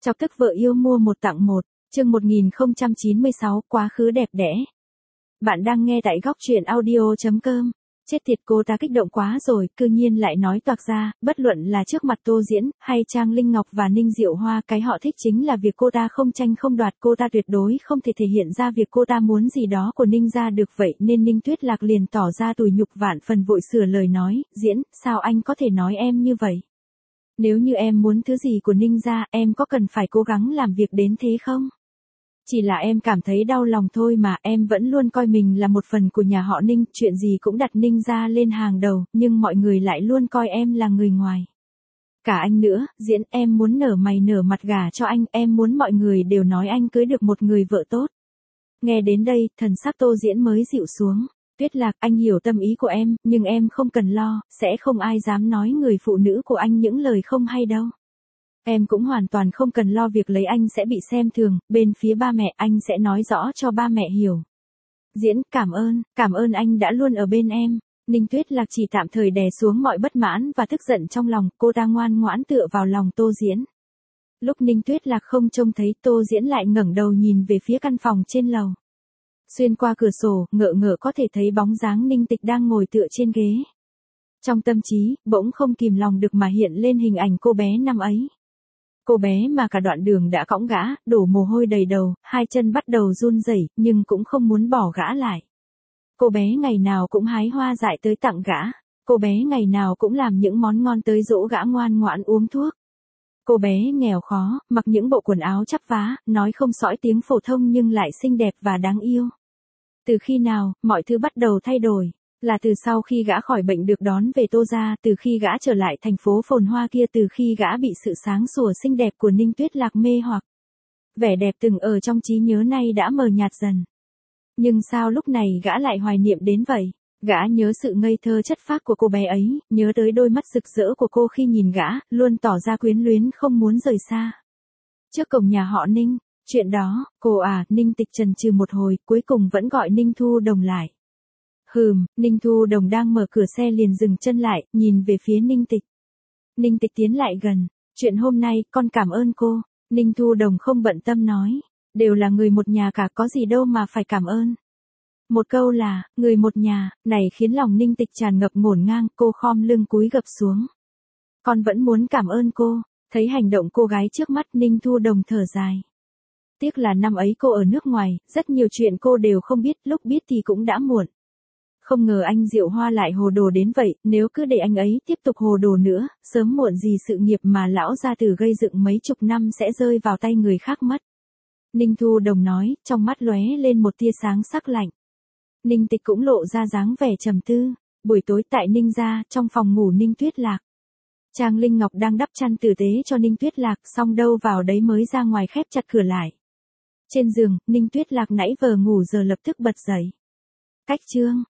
Chọc tức vợ yêu mua một tặng một, chương 1096, quá khứ đẹp đẽ. Bạn đang nghe tại góc truyện audio.com. Chết tiệt, cô ta kích động quá rồi, cư nhiên lại nói toạc ra, bất luận là trước mặt Tô Diễn, hay Trang Linh Ngọc và Ninh Diệu Hoa, cái họ thích chính là việc cô ta không tranh không đoạt, cô ta tuyệt đối không thể thể hiện ra việc cô ta muốn gì đó của Ninh gia được, vậy nên Ninh Tuyết Lạc liền tỏ ra tủi nhục vạn phần, vội sửa lời nói, Diễn, sao anh có thể nói em như vậy? Nếu như em muốn thứ gì của Ninh gia, em có cần phải cố gắng làm việc đến thế không? Chỉ là em cảm thấy đau lòng thôi mà, em vẫn luôn coi mình là một phần của nhà họ Ninh, chuyện gì cũng đặt Ninh gia lên hàng đầu, nhưng mọi người lại luôn coi em là người ngoài. Cả anh nữa, Diễn, em muốn nở mày nở mặt gả cho anh, em muốn mọi người đều nói anh cưới được một người vợ tốt. Nghe đến đây, thần sắc Tô Diễn mới dịu xuống. Tuyết Lạc, anh hiểu tâm ý của em, nhưng em không cần lo, sẽ không ai dám nói người phụ nữ của anh những lời không hay đâu. Em cũng hoàn toàn không cần lo việc lấy anh sẽ bị xem thường, bên phía ba mẹ anh sẽ nói rõ cho ba mẹ hiểu. Diễn, cảm ơn anh đã luôn ở bên em. Ninh Tuyết Lạc chỉ tạm thời đè xuống mọi bất mãn và tức giận trong lòng, cô ta ngoan ngoãn tựa vào lòng Tô Diễn. Lúc Ninh Tuyết Lạc không trông thấy, Tô Diễn lại ngẩng đầu nhìn về phía căn phòng trên lầu. Xuyên qua cửa sổ, ngợ ngợ có thể thấy bóng dáng Ninh Tịch đang ngồi tựa trên ghế. Trong tâm trí, bỗng không kìm lòng được mà hiện lên hình ảnh cô bé năm ấy. Cô bé mà cả đoạn đường đã cõng gã, đổ mồ hôi đầy đầu, hai chân bắt đầu run rẩy, nhưng cũng không muốn bỏ gã lại. Cô bé ngày nào cũng hái hoa dại tới tặng gã. Cô bé ngày nào cũng làm những món ngon tới dỗ gã ngoan ngoãn uống thuốc. Cô bé nghèo khó, mặc những bộ quần áo chắp vá, nói không sõi tiếng phổ thông nhưng lại xinh đẹp và đáng yêu. Từ khi nào, mọi thứ bắt đầu thay đổi? Là từ sau khi gã khỏi bệnh được đón về Tô gia, từ khi gã trở lại thành phố phồn hoa kia, từ khi gã bị sự sáng sủa xinh đẹp của Ninh Tuyết Lạc mê hoặc. Vẻ đẹp từng ở trong trí nhớ nay đã mờ nhạt dần. Nhưng sao lúc này gã lại hoài niệm đến vậy? Gã nhớ sự ngây thơ chất phác của cô bé ấy, nhớ tới đôi mắt rực rỡ của cô khi nhìn gã, luôn tỏ ra quyến luyến không muốn rời xa. Trước cổng nhà họ Ninh, chuyện đó, cô à, Ninh Tịch chần chừ một hồi, cuối cùng vẫn gọi Ninh Thu Đồng lại. Ninh Thu Đồng đang mở cửa xe liền dừng chân lại, nhìn về phía Ninh Tịch. Ninh Tịch tiến lại gần, chuyện hôm nay, con cảm ơn cô. Ninh Thu Đồng không bận tâm nói, đều là người một nhà cả, có gì đâu mà phải cảm ơn. Một câu là, người một nhà, này khiến lòng Ninh Tịch tràn ngập ngổn ngang, cô khom lưng cúi gập xuống. Con vẫn muốn cảm ơn cô. Thấy hành động cô gái trước mắt, Ninh Thu Đồng thở dài. Tiếc là năm ấy cô ở nước ngoài, rất nhiều chuyện cô đều không biết, lúc biết thì cũng đã muộn. Không ngờ anh Diệu Hoa lại hồ đồ đến vậy, nếu cứ để anh ấy tiếp tục hồ đồ nữa, sớm muộn gì sự nghiệp mà lão gia tử gây dựng mấy chục năm sẽ rơi vào tay người khác mất. Ninh Thu Đồng nói, trong mắt lóe lên một tia sáng sắc lạnh. Ninh Tịch cũng lộ ra dáng vẻ trầm tư. Buổi tối tại Ninh gia, trong phòng ngủ Ninh Tuyết Lạc. Trang Linh Ngọc đang đắp chăn tử tế cho Ninh Tuyết Lạc, xong đâu vào đấy mới ra ngoài khép chặt cửa lại. Trên giường, Ninh Tuyết Lạc nãy vờ ngủ giờ lập tức bật dậy. Cách chương